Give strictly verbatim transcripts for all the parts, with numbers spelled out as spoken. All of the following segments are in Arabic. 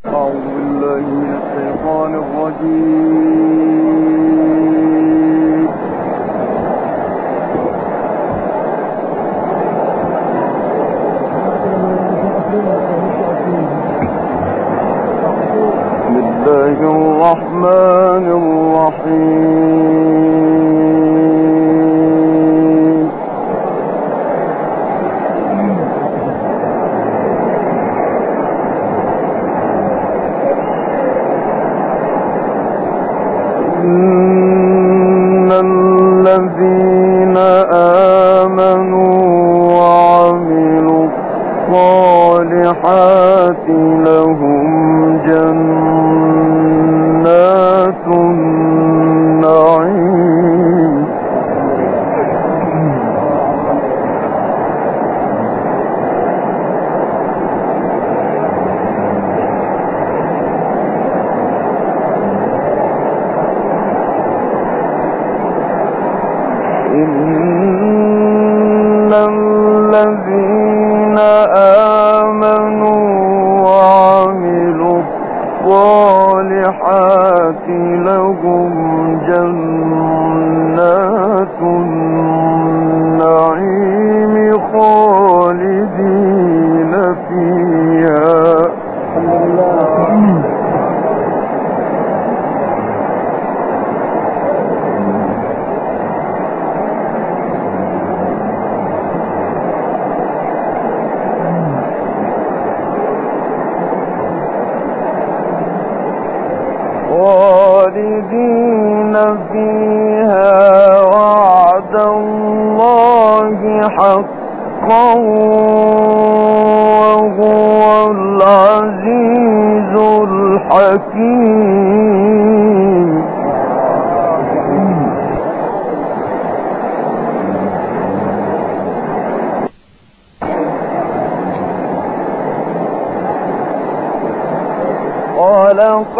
أعوذ بالله من الشيطان الرجيم. بسم الله الرحمن الرحيم. إن الذين آمنوا وعملوا الصالحات لهم جنات النعيم. إن الذين آمنوا وعملوا الصالحات لهم جنات النعيم خالدين فيها. خالدين فيها وعد الله حقا وهو العزيز الحكيم. خلق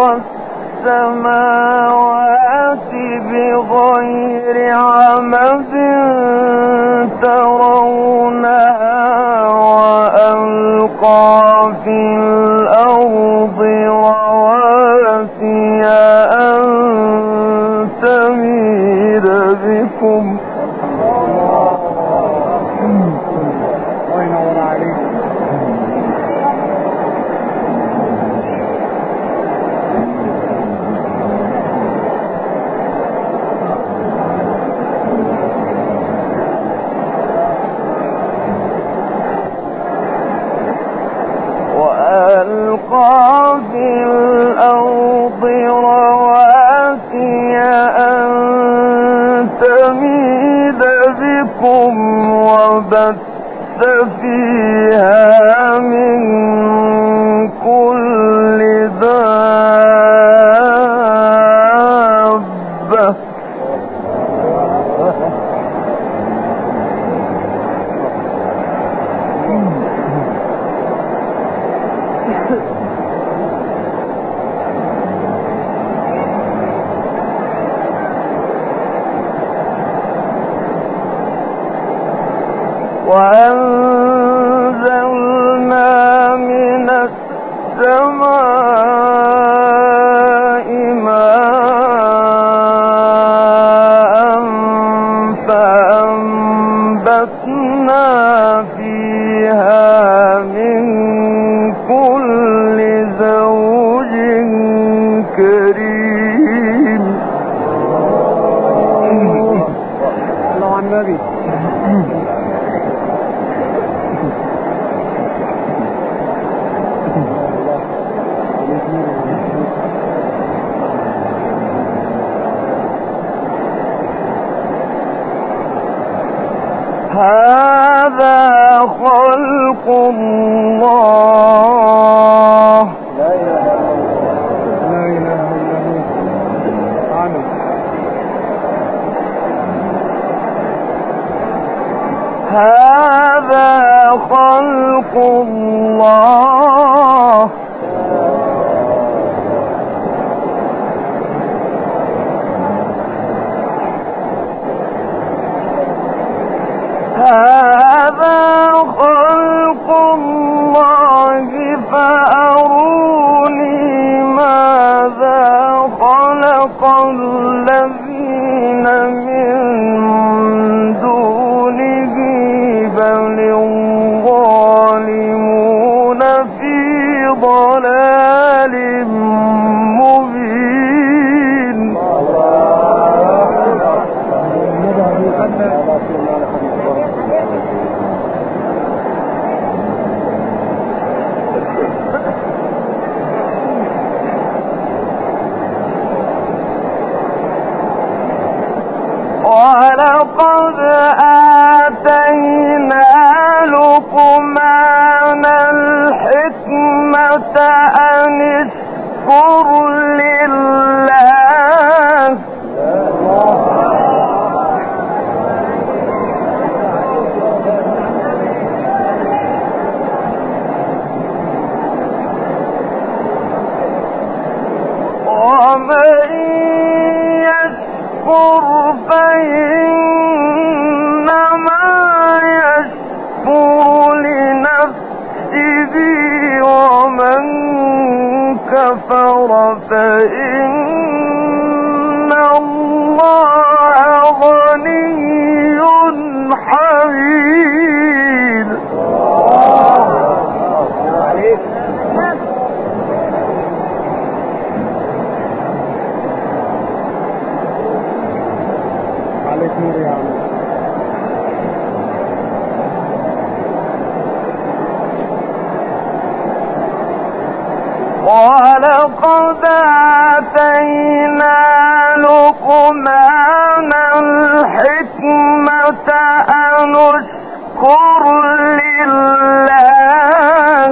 السماوات بغير عمد ترونها وألقى في الأرض رواسي أن تميد بكم. وألقى في الأرض رواسي أن تميد بكم وبث فيها من كل دابة. وأنزلنا من السماء ماء فأنبتنا فيها من كل زوج كريم. الله عن النبي. هذا خلق الله. لا إله إلا هو. هذا خلق الله. هذا خلق الله فأروني ضلال مبين. ولقد آتينا لقمان الحكمة أن اشكر لله. ومن يشكر فإنما يشكر لنفسه ومن كفر فإن الله غني حميد. ولقد آتينا لقمان الحكمة أن اشكر لله.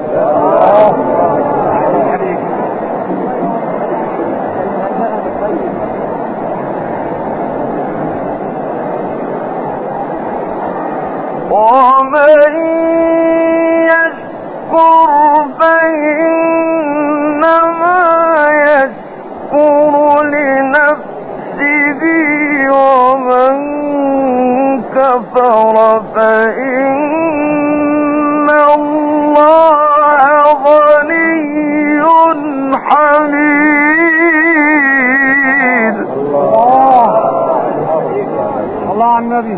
ومن يشكر فإنما يشكر لنفسه ومن كفر فإن الله غني حميد. الله الله على النبي.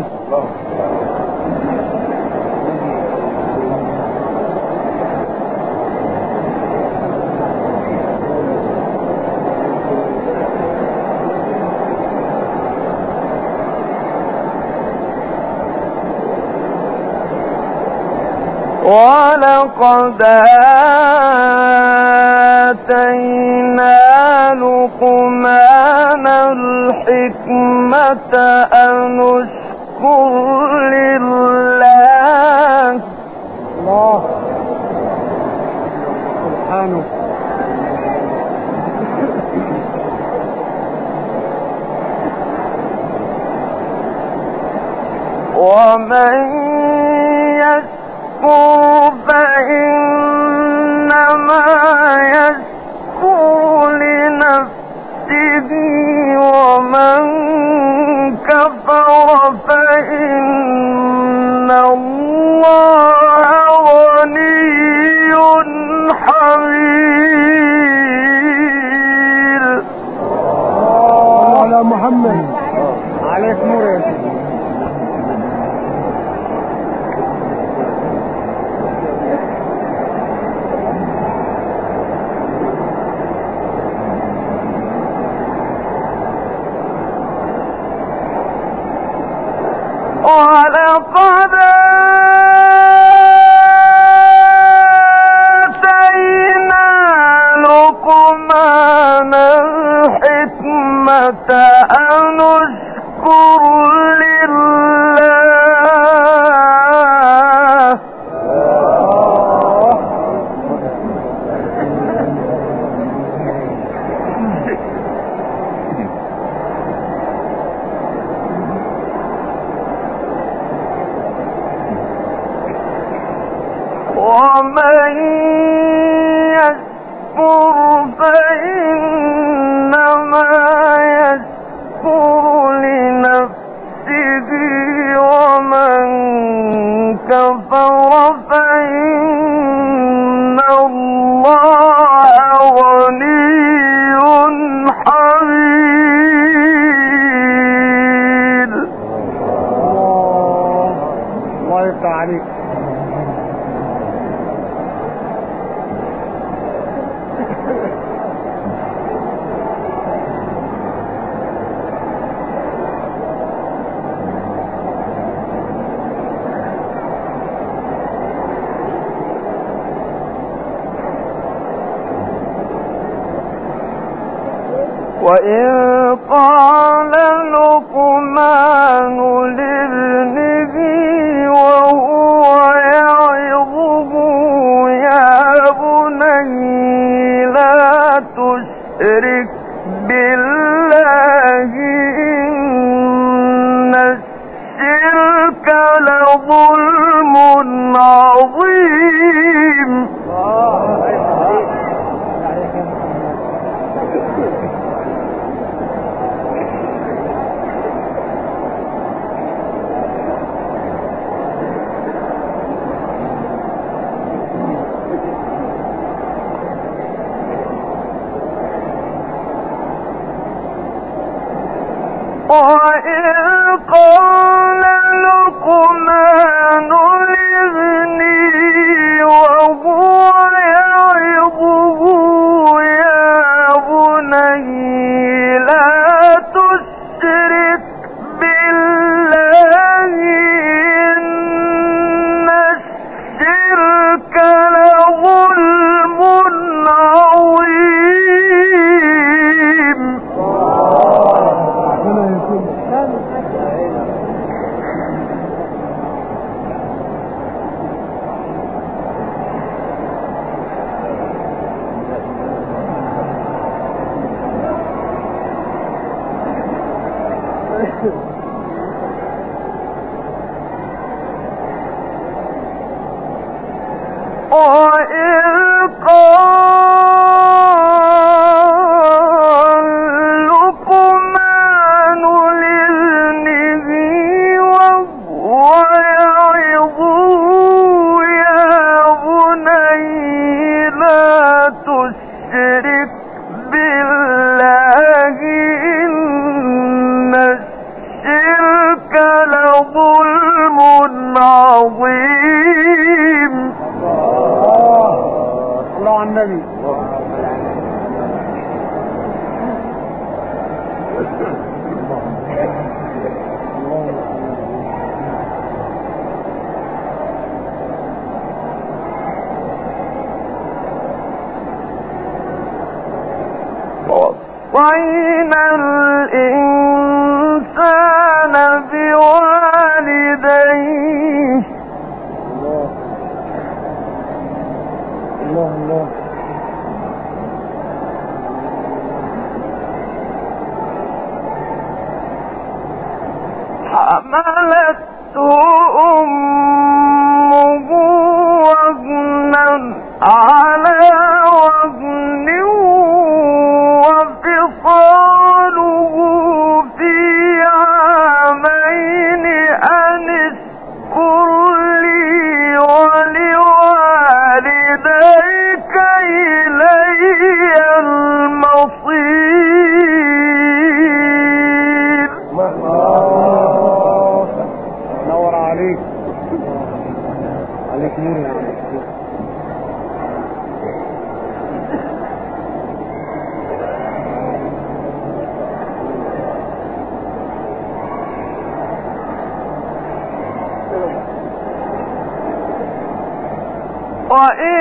ولقد آتينا لقمان الحكمة أن اشكر لله. الله سبحانه. ومن يشكر فإنما يشكر لنفسه ومن كفر فإن الله غني حميد. على محمد عليك نور. ولقد آتينا لقمان الحكمة أن اشكر لله. ومن يشكر فإنما يشكر لنفسه ومن كفر فإن الله غني حميد. الله يفتح عليك. وإذ قال لقمان لابنه وهو يعظه يا بني لا تشرك بالله إن الشرك لظلم عظيم. وإذ قال لقمان لابنه وهو يعظه يا بني لا تشرك بالله إن الشرك لظلم عظيم. وإذ قال لقمان لابنه وهو يعظه يا بني لا تشرك بالله إن الشرك لظلم عظيم. الله على النبي. ووصينا الإنسان بوالديه الله الله حملته أمه وهنا على وهن وفصاله في عامين أن اشكر لي ولوالديك إلي المصير. نور عليك عليك نور يا عم. وإن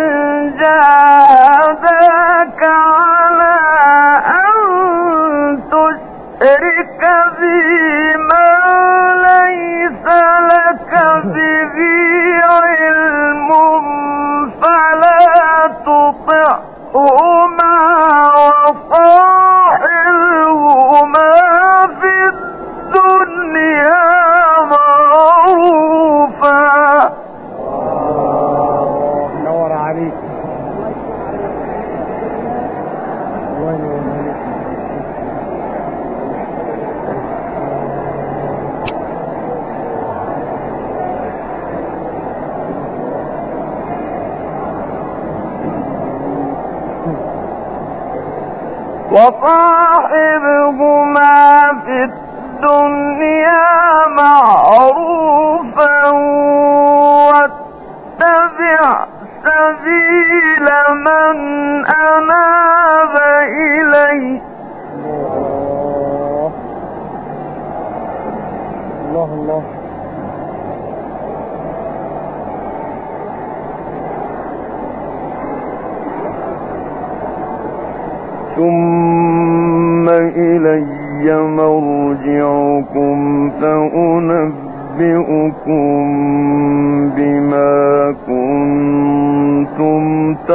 جاهداك على أن تشرك بي ما ليس لك به علم فلا تطعهما وصاحبهما في الدنيا معروفا. نور عليك. الله ينور عليك. وصاحبهما في الدنيا معروفا واتبع سبيل من أناب إلي. الله الله ثم إلي مرجعكم فأنبئكم بما كنتم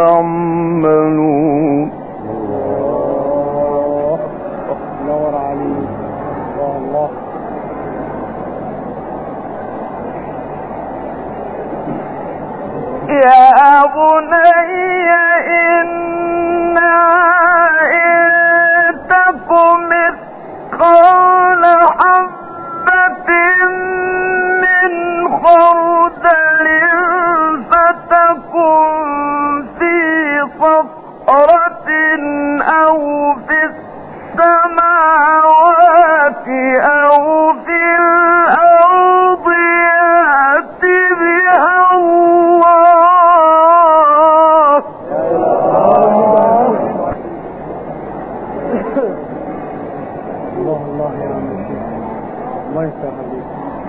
تعملون. الله نور عليك. الله الله. يا بني إنها إن تك مثقال حبة من خردل فتكن في صخرة أو في السماوات أو في الأرض يأت بها الله. الله الله يا مسيح. الله يفتح عليك.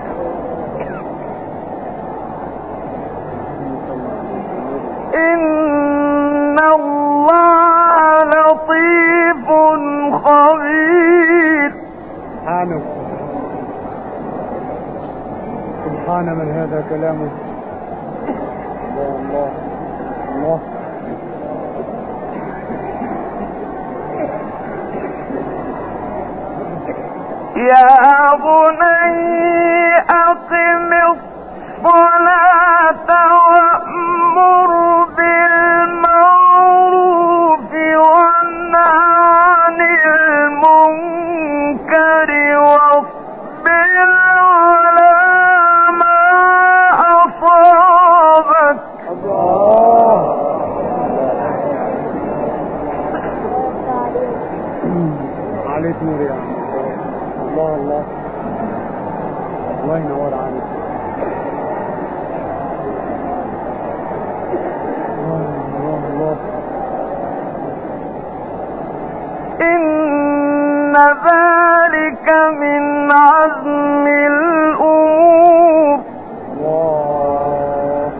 إن الله لطيف خبير. سبحانه سبحان من هذا كلامه. الله الله الله. يا بني أقم الصلاة وأمر بالمعروف وانه عن المنكر واصبر على ما أصابك. الله عليك نور يا عم. الله الله. الله ينور عليك. الله الله الله. إن ذلك من عزم الأمور. الله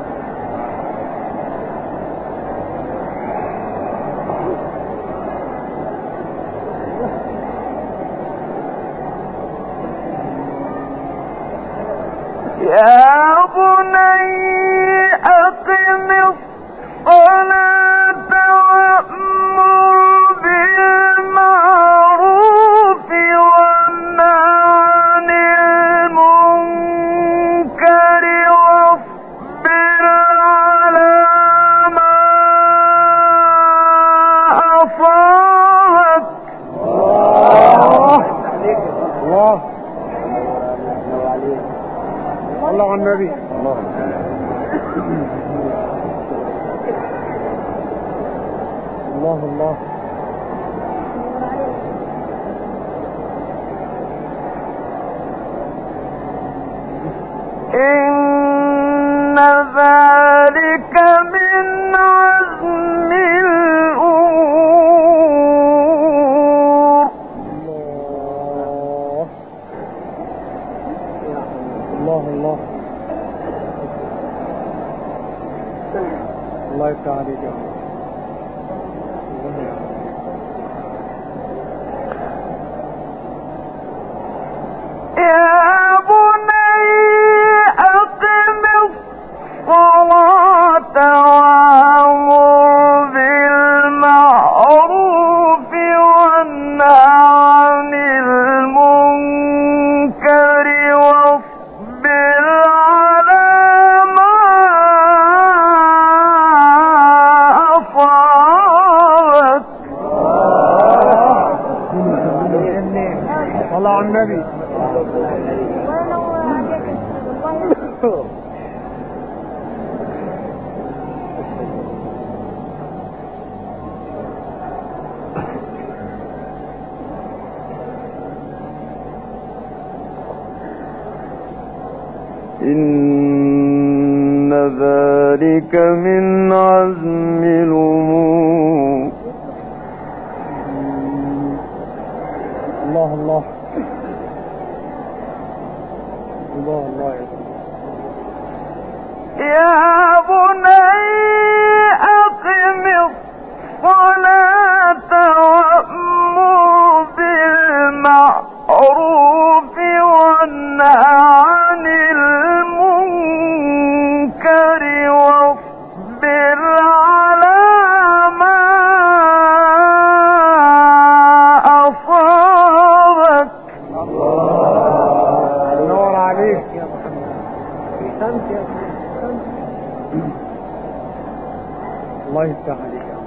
يا بني أقم الصلاة وأمر بالمعروف وانه عن المنكر واصبر على ما أصابك. الله الله على النبي. الله الله. إن ذلك من عزم الأمور. الله الله الله. الله يفتح عليك يا عم. يا بني أقم الصلاة وأمر بالمعروف وانه عن المنكر واصبر على ما أصابك. الله على النبي. إن ذلك من عزم الأمور. الله الله الله الله. يا بني أقم الصلاة وأمر بالمعروف الله يفتح عليك يا عم.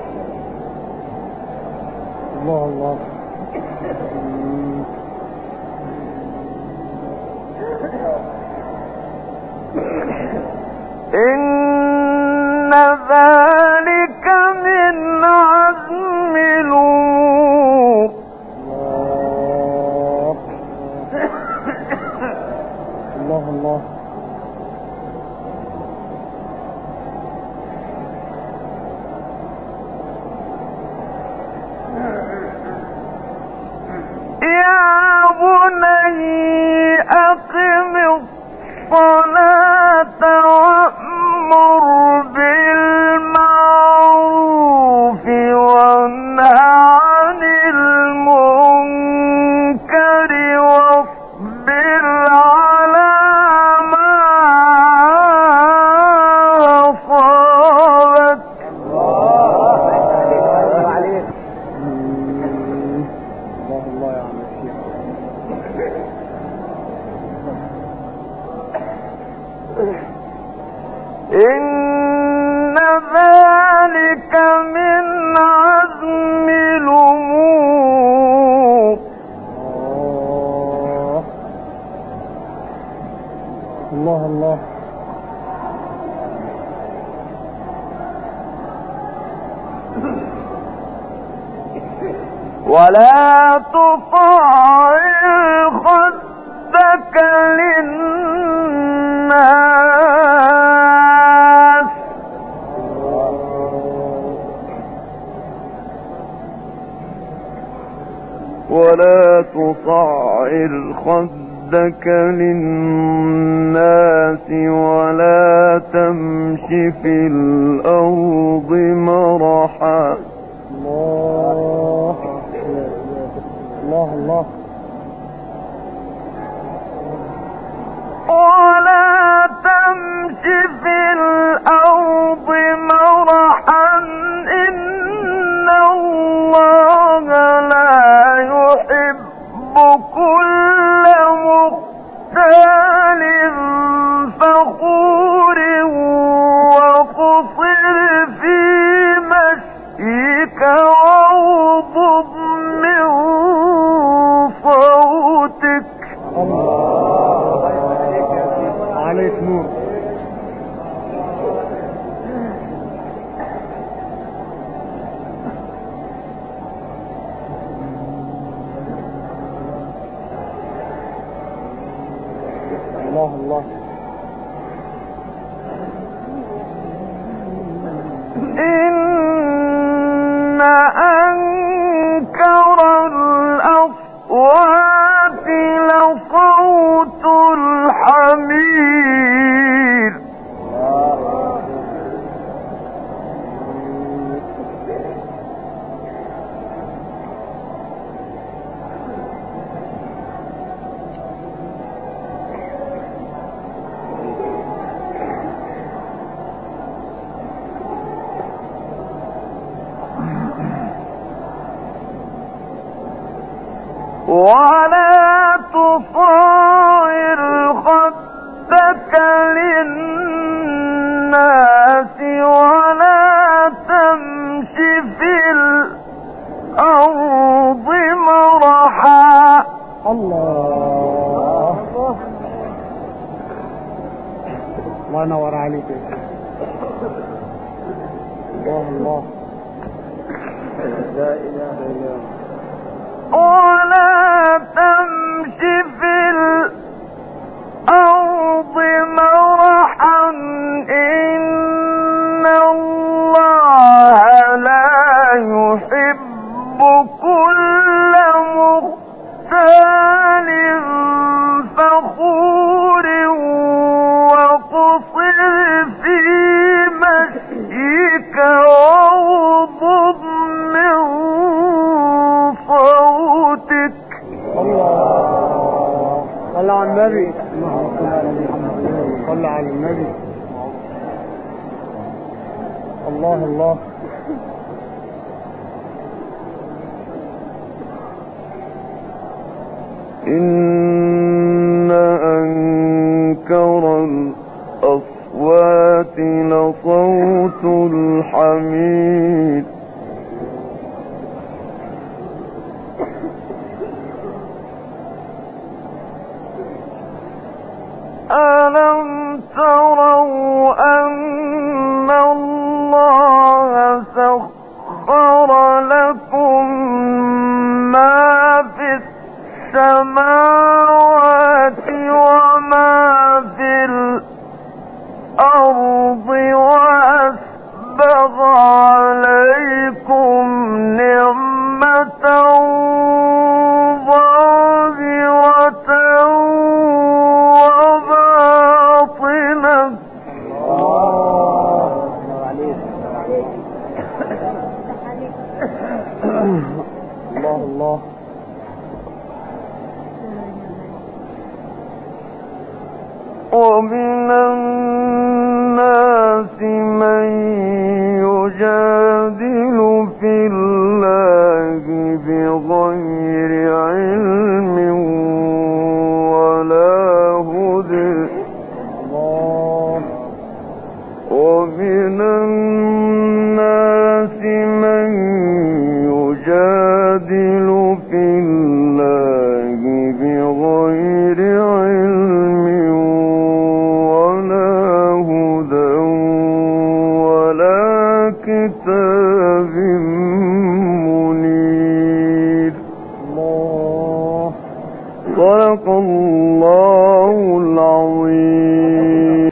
الله الله. إن ذلك من عزم الأمور. الله الله الله. يا بني أقم الصلاة وأمر بالمعروف وانه عن المنكر واصبر على ما أصابك. الله يا عم الشيخ. إن ذلك من عزم الأمور. الله الله. ولا تطاع خدك للناس ولا تصعر خدك للناس ولا تمش في الأرض مرحا. الله الله الله. ولا تمش في الأرض مرحا إن الله لا يحب كل مختال فخور وقصر في مشيك واغضض من صوتك. الله عليك نور. الله الله. إن أنكر الأصوات لصوت الحمير. ولا تصاعر خدك للناس ولا تمش في الأرض مرحا. الله الله ينور عليك. الله الله. لا إله إلا الله. ولا تمش في الأرض مرحا إن الله لا يحب كل مختال فخور وقصر في مشيك واغضض من صوتك. الله صل على النبي. صل على النبي. الله الله. إن أنكر الأصوات لصوت الحمير. تروا أن الله سخر لكم ما في السماوات وما في الأرض وأسبغ عليكم نعمة ظاهرة وباطنة. الله الله. ومن الناس من يجادل في الله بغير علم ولا هدى. ومن الناس من يجادل في الله بغير علم ولا هدى ولا كتاب